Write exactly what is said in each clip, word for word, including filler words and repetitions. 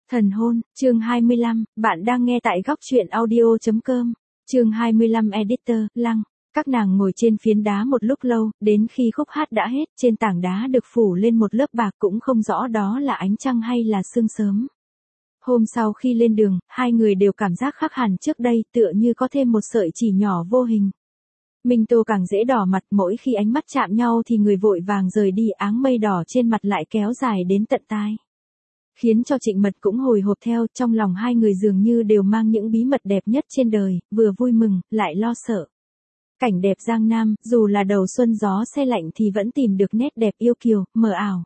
Thần hôn, chương hai mươi lăm, bạn đang nghe tại góc truyện audio chấm com, chương hai mươi lăm editor, Lăng. Các nàng ngồi trên phiến đá một lúc lâu, đến khi khúc hát đã hết, trên tảng đá được phủ lên một lớp bạc cũng không rõ đó là ánh trăng hay là sương sớm. Hôm sau khi lên đường, hai người đều cảm giác khác hẳn trước đây, tựa như có thêm một sợi chỉ nhỏ vô hình. Minh Tô càng dễ đỏ mặt, mỗi khi ánh mắt chạm nhau thì người vội vàng rời đi, áng mây đỏ trên mặt lại kéo dài đến tận tai. Khiến cho Trịnh Mật cũng hồi hộp theo, trong lòng hai người dường như đều mang những bí mật đẹp nhất trên đời, vừa vui mừng, lại lo sợ. Cảnh đẹp Giang Nam, dù là đầu xuân gió se lạnh thì vẫn tìm được nét đẹp yêu kiều, mờ ảo.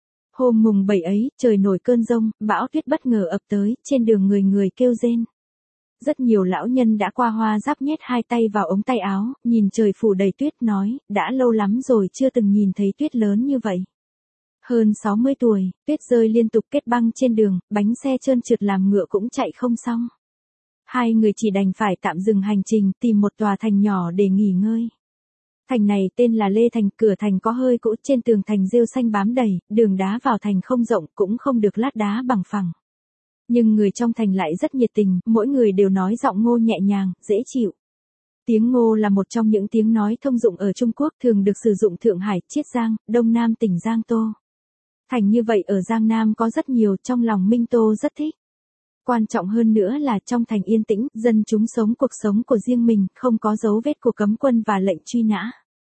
Hôm mùng bảy ấy, trời nổi cơn giông, bão tuyết bất ngờ ập tới, trên đường người người kêu rên. Rất nhiều lão nhân đã qua hoa giáp nhét hai tay vào ống tay áo, nhìn trời phủ đầy tuyết nói, đã lâu lắm rồi chưa từng nhìn thấy tuyết lớn như vậy. Hơn sáu mươi tuổi, tuyết rơi liên tục kết băng trên đường, bánh xe trơn trượt làm ngựa cũng chạy không xong. Hai người chỉ đành phải tạm dừng hành trình, tìm một tòa thành nhỏ để nghỉ ngơi. Thành này tên là Lê Thành, cửa thành có hơi cũ, trên tường thành rêu xanh bám đầy, đường đá vào thành không rộng, cũng không được lát đá bằng phẳng. Nhưng người trong thành lại rất nhiệt tình, mỗi người đều nói giọng Ngô nhẹ nhàng, dễ chịu. Tiếng Ngô là một trong những tiếng nói thông dụng ở Trung Quốc, thường được sử dụng Thượng Hải, Chiết Giang, Đông Nam tỉnh Giang Tô. Thành như vậy ở Giang Nam có rất nhiều, trong lòng Minh Tô rất thích. Quan trọng hơn nữa là trong thành yên tĩnh, dân chúng sống cuộc sống của riêng mình, không có dấu vết của cấm quân và lệnh truy nã.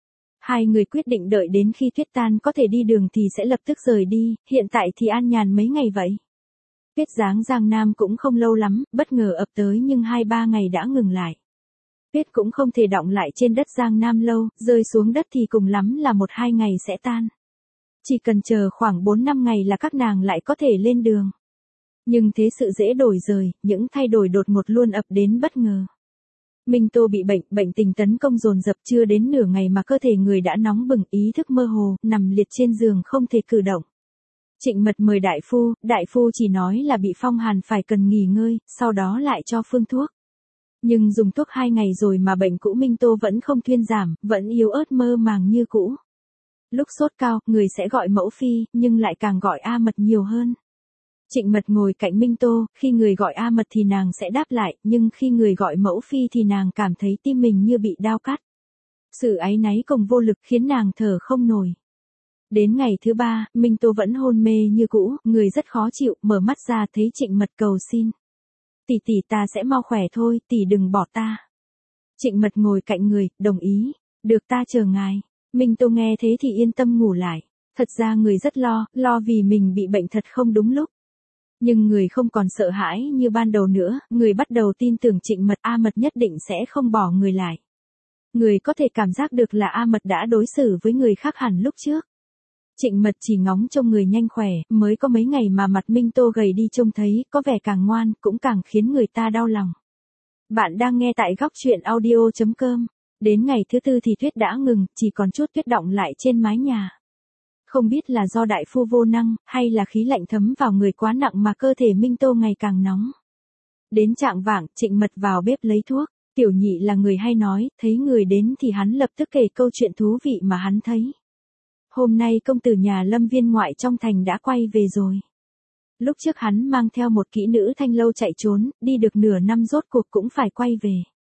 Hai người quyết định đợi đến khi tuyết tan có thể đi đường thì sẽ lập tức rời đi, hiện tại thì an nhàn mấy ngày vậy. Tuyết giáng Giang Nam cũng không lâu lắm, bất ngờ ập tới nhưng hai ba ngày đã ngừng lại. Tuyết cũng không thể đọng lại trên đất Giang Nam lâu, rơi xuống đất thì cùng lắm là một hai ngày sẽ tan. Chỉ cần chờ khoảng bốn năm ngày là các nàng lại có thể lên đường. Nhưng thế sự dễ đổi rời, những thay đổi đột ngột luôn ập đến bất ngờ. Minh Tô bị bệnh, bệnh tình tấn công dồn dập, chưa đến nửa ngày mà cơ thể người đã nóng bừng, ý thức mơ hồ, nằm liệt trên giường không thể cử động. Trịnh Mật mời đại phu, đại phu chỉ nói là bị phong hàn phải cần nghỉ ngơi, sau đó lại cho phương thuốc. Nhưng dùng thuốc hai ngày rồi mà bệnh cũ Minh Tô vẫn không thuyên giảm, vẫn yếu ớt mơ màng như cũ. Lúc sốt cao, người sẽ gọi mẫu phi, nhưng lại càng gọi A Mật nhiều hơn. Trịnh Mật ngồi cạnh Minh Tô, khi người gọi A Mật thì nàng sẽ đáp lại, nhưng khi người gọi mẫu phi thì nàng cảm thấy tim mình như bị đao cắt. Sự áy náy cùng vô lực khiến nàng thở không nổi. Đến ngày thứ ba, Minh Tô vẫn hôn mê như cũ, người rất khó chịu, mở mắt ra thấy Trịnh Mật cầu xin. Tỷ tỷ ta sẽ mau khỏe thôi, tỷ đừng bỏ ta. Trịnh Mật ngồi cạnh người, đồng ý, được ta chờ ngài. Minh Tô nghe thế thì yên tâm ngủ lại. Thật ra người rất lo, lo vì mình bị bệnh thật không đúng lúc. Nhưng người không còn sợ hãi như ban đầu nữa, người bắt đầu tin tưởng Trịnh Mật, A Mật nhất định sẽ không bỏ người lại. Người có thể cảm giác được là A Mật đã đối xử với người khác hẳn lúc trước. Trịnh Mật chỉ ngóng trông người nhanh khỏe, mới có mấy ngày mà mặt Minh Tô gầy đi trông thấy, có vẻ càng ngoan, cũng càng khiến người ta đau lòng. Bạn đang nghe tại góc truyện audio chấm com. Đến ngày thứ tư thì tuyết đã ngừng, chỉ còn chút tuyết đọng lại trên mái nhà. Không biết là do đại phu vô năng, hay là khí lạnh thấm vào người quá nặng mà cơ thể Minh Tô ngày càng nóng. Đến chạng vạng, Trịnh Mật vào bếp lấy thuốc. Tiểu Nhị là người hay nói, thấy người đến thì hắn lập tức kể câu chuyện thú vị mà hắn thấy. Hôm nay công tử nhà Lâm viên ngoại trong thành đã quay về rồi. Lúc trước hắn mang theo một kỹ nữ thanh lâu chạy trốn, đi được nửa năm rốt cuộc cũng phải quay về.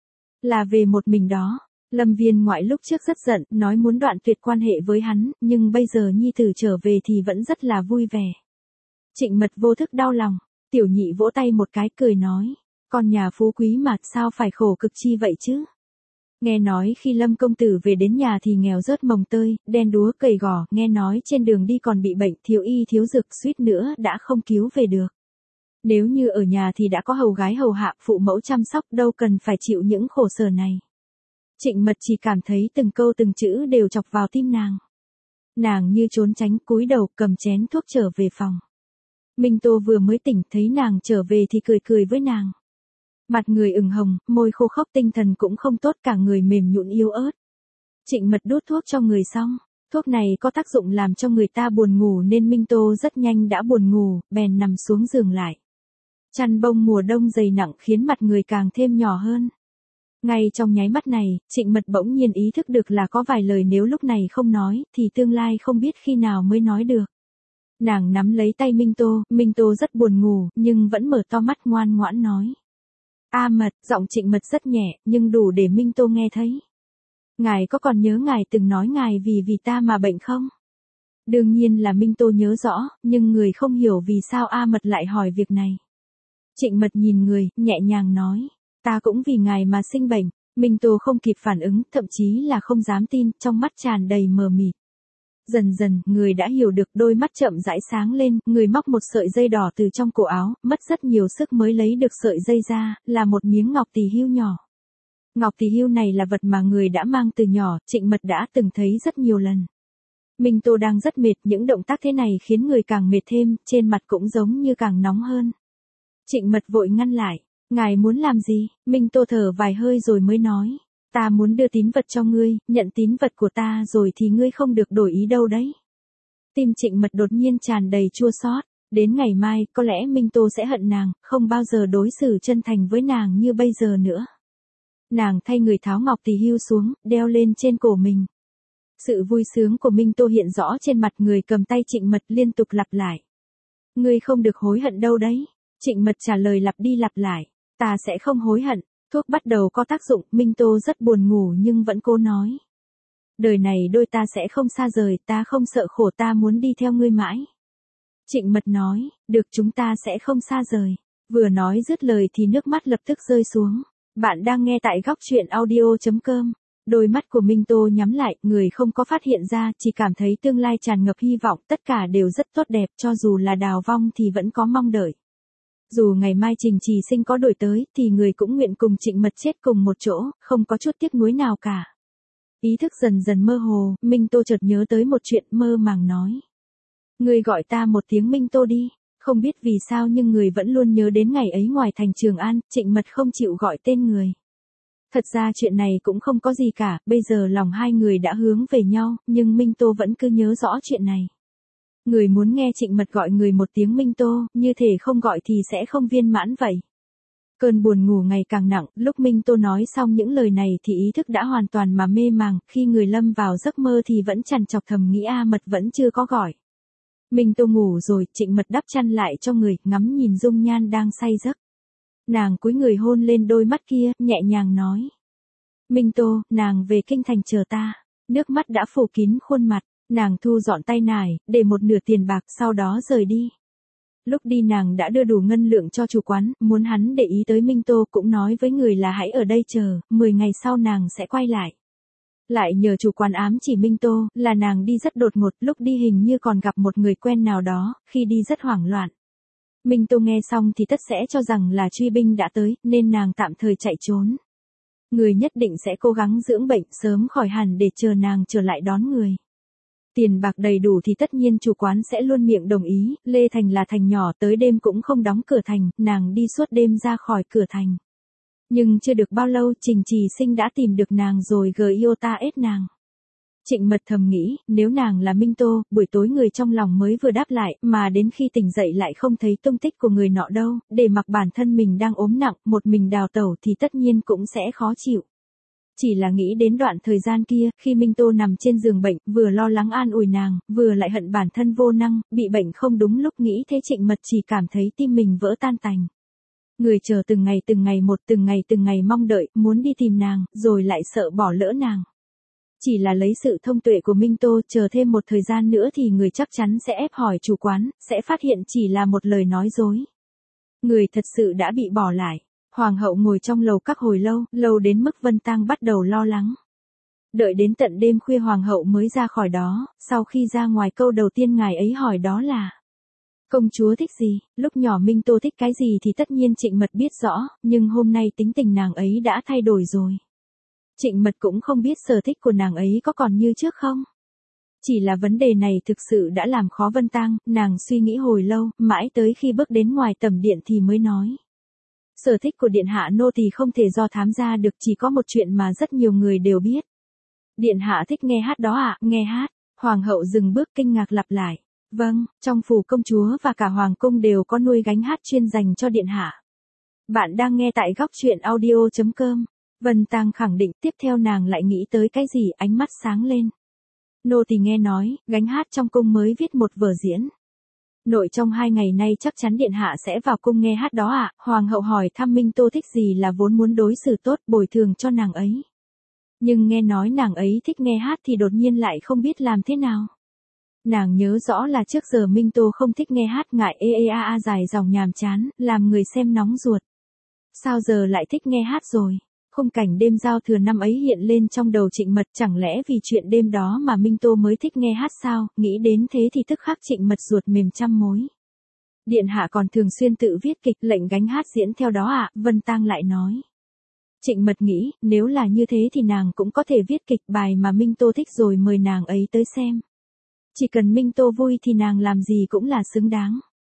Là về một mình đó. Lâm viên ngoại lúc trước rất giận, nói muốn đoạn tuyệt quan hệ với hắn, nhưng bây giờ nhi tử trở về thì vẫn rất là vui vẻ. Trịnh Mật vô thức đau lòng, Tiểu Nhị vỗ tay một cái cười nói, con nhà phú quý mà sao phải khổ cực chi vậy chứ? Nghe nói khi Lâm công tử về đến nhà thì nghèo rớt mồng tơi, đen đúa cầy gò, nghe nói trên đường đi còn bị bệnh, thiếu y thiếu dược, suýt nữa đã không cứu về được. Nếu như ở nhà thì đã có hầu gái hầu hạ, phụ mẫu chăm sóc, đâu cần phải chịu những khổ sở này. Trịnh Mật chỉ cảm thấy từng câu từng chữ đều chọc vào tim nàng. Nàng như trốn tránh, cúi đầu cầm chén thuốc trở về phòng. Minh Tô vừa mới tỉnh, thấy nàng trở về thì cười cười với nàng. Mặt người ửng hồng, môi khô khốc, tinh thần cũng không tốt, cả người mềm nhũn yếu ớt. Trịnh Mật đút thuốc cho người xong, thuốc này có tác dụng làm cho người ta buồn ngủ nên Minh Tô rất nhanh đã buồn ngủ, bèn nằm xuống giường lại. Chăn bông mùa đông dày nặng khiến mặt người càng thêm nhỏ hơn. Ngay trong nháy mắt này, Trịnh Mật bỗng nhiên ý thức được là có vài lời nếu lúc này không nói, thì tương lai không biết khi nào mới nói được. Nàng nắm lấy tay Minh Tô, Minh Tô rất buồn ngủ, nhưng vẫn mở to mắt ngoan ngoãn nói. A Mật, giọng Trịnh Mật rất nhẹ, nhưng đủ để Minh Tô nghe thấy. Ngài có còn nhớ ngài từng nói ngài vì vì ta mà bệnh không? Đương nhiên là Minh Tô nhớ rõ, nhưng người không hiểu vì sao A Mật lại hỏi việc này. Trịnh Mật nhìn người, nhẹ nhàng nói. Ta cũng vì ngài mà sinh bệnh. Minh Tô không kịp phản ứng, thậm chí là không dám tin, trong mắt tràn đầy mờ mịt. Dần dần, người đã hiểu được, đôi mắt chậm rãi sáng lên, người móc một sợi dây đỏ từ trong cổ áo, mất rất nhiều sức mới lấy được sợi dây ra, là một miếng ngọc tỳ hưu nhỏ. Ngọc tỳ hưu này là vật mà người đã mang từ nhỏ, Trịnh Mật đã từng thấy rất nhiều lần. Minh Tô đang rất mệt, những động tác thế này khiến người càng mệt thêm, trên mặt cũng giống như càng nóng hơn. Trịnh Mật vội ngăn lại. Ngài muốn làm gì? Minh Tô thở vài hơi rồi mới nói. Ta muốn đưa tín vật cho ngươi, nhận tín vật của ta rồi thì ngươi không được đổi ý đâu đấy. Tim Trịnh Mật đột nhiên tràn đầy chua xót. Đến ngày mai, có lẽ Minh Tô sẽ hận nàng, không bao giờ đối xử chân thành với nàng như bây giờ nữa. Nàng thay người tháo ngọc tỳ hưu xuống, đeo lên trên cổ mình. Sự vui sướng của Minh Tô hiện rõ trên mặt người cầm tay Trịnh Mật liên tục lặp lại. Ngươi không được hối hận đâu đấy. Trịnh Mật trả lời lặp đi lặp lại. Ta sẽ không hối hận. Thuốc bắt đầu có tác dụng, Minh Tô rất buồn ngủ nhưng vẫn cố nói. Đời này đôi ta sẽ không xa rời, ta không sợ khổ, ta muốn đi theo ngươi mãi. Trịnh Mật nói, được, chúng ta sẽ không xa rời. Vừa nói dứt lời thì nước mắt lập tức rơi xuống. Bạn đang nghe tại góc truyện audio chấm com. Đôi mắt của Minh Tô nhắm lại, người không có phát hiện ra, chỉ cảm thấy tương lai tràn ngập hy vọng, tất cả đều rất tốt đẹp, cho dù là đào vong thì vẫn có mong đợi. Dù ngày mai Trình Trì Sinh có đổi tới, thì người cũng nguyện cùng Trịnh Mật chết cùng một chỗ, không có chút tiếc nuối nào cả. Ý thức dần dần mơ hồ, Minh Tô chợt nhớ tới một chuyện, mơ màng nói. Người gọi ta một tiếng Minh Tô đi. Không biết vì sao nhưng người vẫn luôn nhớ đến ngày ấy ngoài thành Trường An, Trịnh Mật không chịu gọi tên người. Thật ra chuyện này cũng không có gì cả, bây giờ lòng hai người đã hướng về nhau, nhưng Minh Tô vẫn cứ nhớ rõ chuyện này. Người muốn nghe Trịnh Mật gọi người một tiếng Minh Tô, như thể không gọi thì sẽ không viên mãn vậy. Cơn buồn ngủ ngày càng nặng, lúc Minh Tô nói xong những lời này thì ý thức đã hoàn toàn mà mê màng, khi người lâm vào giấc mơ thì vẫn trằn trọc thầm nghĩ A Mật vẫn chưa có gọi. Minh Tô ngủ rồi, Trịnh Mật đắp chăn lại cho người, ngắm nhìn dung nhan đang say giấc. Nàng cúi người hôn lên đôi mắt kia, nhẹ nhàng nói. Minh Tô, nàng về kinh thành chờ ta. Nước mắt đã phủ kín khuôn mặt, nàng thu dọn tay nải, để một nửa tiền bạc sau đó rời đi. Lúc đi nàng đã đưa đủ ngân lượng cho chủ quán, muốn hắn để ý tới Minh Tô, cũng nói với người là hãy ở đây chờ, mười ngày sau nàng sẽ quay lại. Lại nhờ chủ quán ám chỉ Minh Tô, là nàng đi rất đột ngột, lúc đi hình như còn gặp một người quen nào đó, khi đi rất hoảng loạn. Minh Tô nghe xong thì tất sẽ cho rằng là truy binh đã tới, nên nàng tạm thời chạy trốn. Người nhất định sẽ cố gắng dưỡng bệnh sớm khỏi hẳn để chờ nàng trở lại đón người. Tiền bạc đầy đủ thì tất nhiên chủ quán sẽ luôn miệng đồng ý, Lê Thành là thành nhỏ, tới đêm cũng không đóng cửa thành, nàng đi suốt đêm ra khỏi cửa thành. Nhưng chưa được bao lâu Trình Trì Sinh đã tìm được nàng rồi gờ yêu ta ết nàng. Trịnh Mật thầm nghĩ, nếu nàng là Minh Tô, buổi tối người trong lòng mới vừa đáp lại, mà đến khi tỉnh dậy lại không thấy tung tích của người nọ đâu, để mặc bản thân mình đang ốm nặng, một mình đào tẩu thì tất nhiên cũng sẽ khó chịu. Chỉ là nghĩ đến đoạn thời gian kia, khi Minh Tô nằm trên giường bệnh, vừa lo lắng an ủi nàng, vừa lại hận bản thân vô năng, bị bệnh không đúng lúc, nghĩ thế Trịnh Mật chỉ cảm thấy tim mình vỡ tan tành. Người chờ từng ngày từng ngày một, từng ngày từng ngày mong đợi, muốn đi tìm nàng, rồi lại sợ bỏ lỡ nàng. Chỉ là lấy sự thông tuệ của Minh Tô, chờ thêm một thời gian nữa thì người chắc chắn sẽ ép hỏi chủ quán, sẽ phát hiện chỉ là một lời nói dối. Người thật sự đã bị bỏ lại. Hoàng hậu ngồi trong lầu các hồi lâu, lâu đến mức Vân Tang bắt đầu lo lắng. Đợi đến tận đêm khuya hoàng hậu mới ra khỏi đó, sau khi ra ngoài câu đầu tiên ngài ấy hỏi đó là: công chúa thích gì? Lúc nhỏ Minh Tô thích cái gì thì tất nhiên Trịnh Mật biết rõ, nhưng hôm nay tính tình nàng ấy đã thay đổi rồi. Trịnh Mật cũng không biết sở thích của nàng ấy có còn như trước không. Chỉ là vấn đề này thực sự đã làm khó Vân Tang, nàng suy nghĩ hồi lâu, mãi tới khi bước đến ngoài tầm điện thì mới nói. Sở thích của điện hạ nô tỳ không thể do thám ra được, chỉ có một chuyện mà rất nhiều người đều biết. Điện hạ thích nghe hát đó ạ, à? Nghe hát. Hoàng hậu dừng bước kinh ngạc lặp lại. Vâng, trong phủ công chúa và cả hoàng cung đều có nuôi gánh hát chuyên dành cho điện hạ. Bạn đang nghe tại góc truyện audio chấm com. Vân Tang khẳng định, tiếp theo nàng lại nghĩ tới cái gì, ánh mắt sáng lên. Nô tỳ nghe nói, gánh hát trong cung mới viết một vở diễn. Nội trong hai ngày nay chắc chắn điện hạ sẽ vào cung nghe hát đó ạ. Hoàng hậu hỏi thăm Minh Tô thích gì là vốn muốn đối xử tốt bồi thường cho nàng ấy. Nhưng nghe nói nàng ấy thích nghe hát thì đột nhiên lại không biết làm thế nào. Nàng nhớ rõ là trước giờ Minh Tô không thích nghe hát, ngại ê ê a a dài dòng nhàm chán, làm người xem nóng ruột. Sao giờ lại thích nghe hát rồi? Khung cảnh đêm giao thừa năm ấy hiện lên trong đầu Trịnh Mật, chẳng lẽ vì chuyện đêm đó mà Minh Tô mới thích nghe hát sao? Nghĩ đến thế thì tức khắc Trịnh Mật ruột mềm trăm mối. Điện hạ còn thường xuyên tự viết kịch lệnh gánh hát diễn theo đó ạ, à? Vân Tang lại nói. Trịnh Mật nghĩ, nếu là như thế thì nàng cũng có thể viết kịch bài mà Minh Tô thích rồi mời nàng ấy tới xem. Chỉ cần Minh Tô vui thì nàng làm gì cũng là xứng đáng.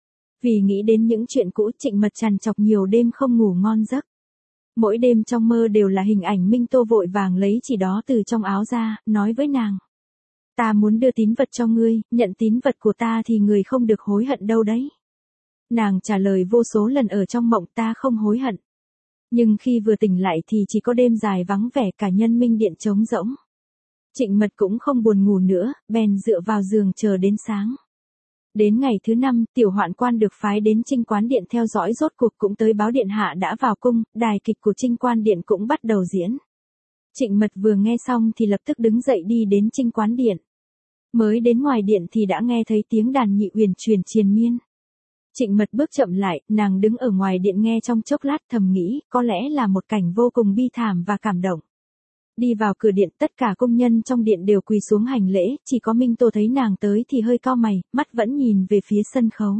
Vì nghĩ đến những chuyện cũ, Trịnh Mật trằn trọc nhiều đêm không ngủ ngon giấc. Mỗi đêm trong mơ đều là hình ảnh Minh Tô vội vàng lấy chỉ đó từ trong áo ra, nói với nàng. Ta muốn đưa tín vật cho ngươi, nhận tín vật của ta thì người không được hối hận đâu đấy. Nàng trả lời vô số lần ở trong mộng, ta không hối hận. Nhưng khi vừa tỉnh lại thì chỉ có đêm dài vắng vẻ, cả nhân minh điện trống rỗng. Trịnh Mật cũng không buồn ngủ nữa, bèn dựa vào giường chờ đến sáng. Đến ngày thứ năm, tiểu hoạn quan được phái đến Trinh Quán Điện theo dõi rốt cuộc cũng tới báo điện hạ đã vào cung, đài kịch của Trinh Quan Điện cũng bắt đầu diễn. Trịnh Mật vừa nghe xong thì lập tức đứng dậy đi đến Trinh Quán Điện. Mới đến ngoài điện thì đã nghe thấy tiếng đàn nhị uyển truyền triền miên. Trịnh Mật bước chậm lại, nàng đứng ở ngoài điện nghe trong chốc lát thầm nghĩ, có lẽ là một cảnh vô cùng bi thảm và cảm động. Đi vào cửa điện, tất cả công nhân trong điện đều quỳ xuống hành lễ, chỉ có Minh Tô thấy nàng tới thì hơi cau mày, mắt vẫn nhìn về phía sân khấu.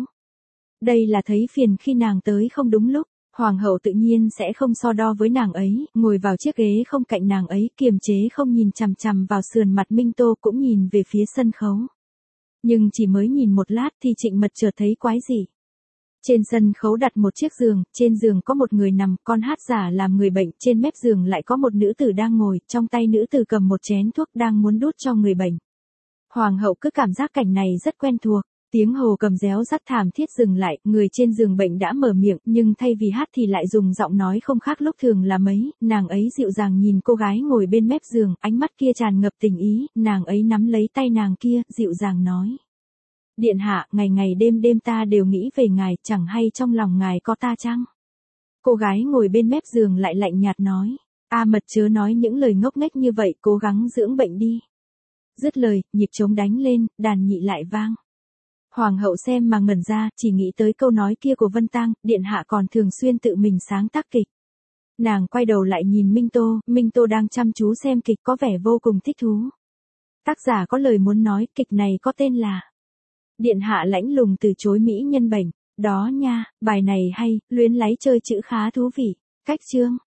Đây là thấy phiền khi nàng tới không đúng lúc, hoàng hậu tự nhiên sẽ không so đo với nàng ấy, ngồi vào chiếc ghế không cạnh nàng ấy, kiềm chế không nhìn chằm chằm vào sườn mặt Minh Tô, cũng nhìn về phía sân khấu. Nhưng chỉ mới nhìn một lát thì Trịnh Mật chợt thấy quái dị. Trên sân khấu đặt một chiếc giường, trên giường có một người nằm, con hát giả làm người bệnh, trên mép giường lại có một nữ tử đang ngồi, trong tay nữ tử cầm một chén thuốc đang muốn đút cho người bệnh. Hoàng hậu cứ cảm giác cảnh này rất quen thuộc, tiếng hồ cầm réo rắt thảm thiết dừng lại, người trên giường bệnh đã mở miệng, nhưng thay vì hát thì lại dùng giọng nói không khác lúc thường là mấy, nàng ấy dịu dàng nhìn cô gái ngồi bên mép giường, ánh mắt kia tràn ngập tình ý, nàng ấy nắm lấy tay nàng kia, dịu dàng nói. Điện hạ, ngày ngày đêm đêm ta đều nghĩ về ngài, chẳng hay trong lòng ngài có ta chăng? Cô gái ngồi bên mép giường lại lạnh nhạt nói. A Mật chớ nói những lời ngốc nghếch như vậy, cố gắng dưỡng bệnh đi. Dứt lời, nhịp trống đánh lên, đàn nhị lại vang. Hoàng hậu xem mà ngẩn ra, chỉ nghĩ tới câu nói kia của Vân Tang, điện hạ còn thường xuyên tự mình sáng tác kịch. Nàng quay đầu lại nhìn Minh Tô, Minh Tô đang chăm chú xem kịch có vẻ vô cùng thích thú. Tác giả có lời muốn nói, kịch này có tên là Điện hạ lãnh lùng từ chối mỹ nhân bệnh. Đó nha, bài này hay, luyến láy chơi chữ khá thú vị. Cách chương